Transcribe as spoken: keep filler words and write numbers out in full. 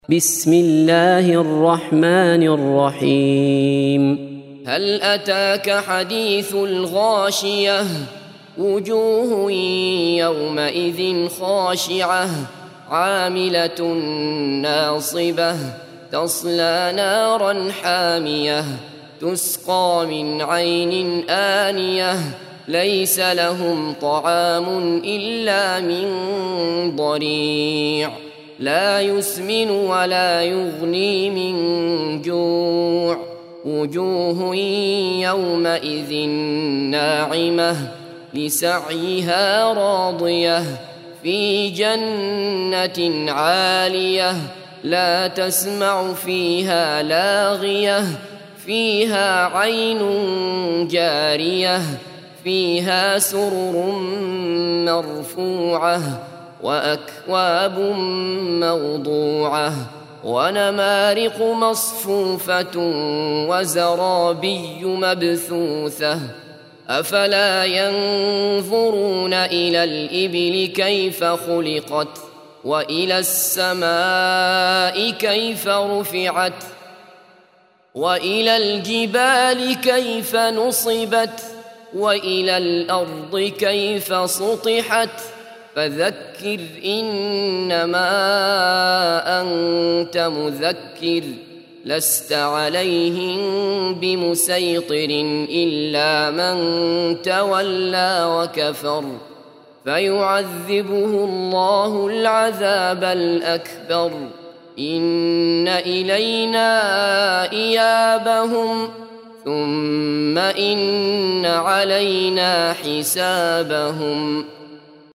بسم الله الرحمن الرحيم. هل أتاك حديث الغاشية وجوه يومئذ خاشعة عاملة ناصبة تصلى نارا حامية تسقى من عين آنية ليس لهم طعام إلا من ضريع لا يسمن ولا يغني من جوع وجوه يومئذ ناعمة لسعيها راضية في جنة عالية لا تسمع فيها لاغية فيها عين جارية فيها سرر مرفوعة وأكواب موضوعة ونمارق مصفوفة وزرابي مبثوثة أفلا ينظرون إلى الإبل كيف خلقت وإلى السماء كيف رفعت وإلى الجبال كيف نصبت وإلى الأرض كيف سطحت فذكر إنما أنت مذكر لست عليهم بمسيطر إلا من تولى وكفر فيعذبه الله العذاب الأكبر إن إلينا إيابهم ثم إن علينا حسابهم.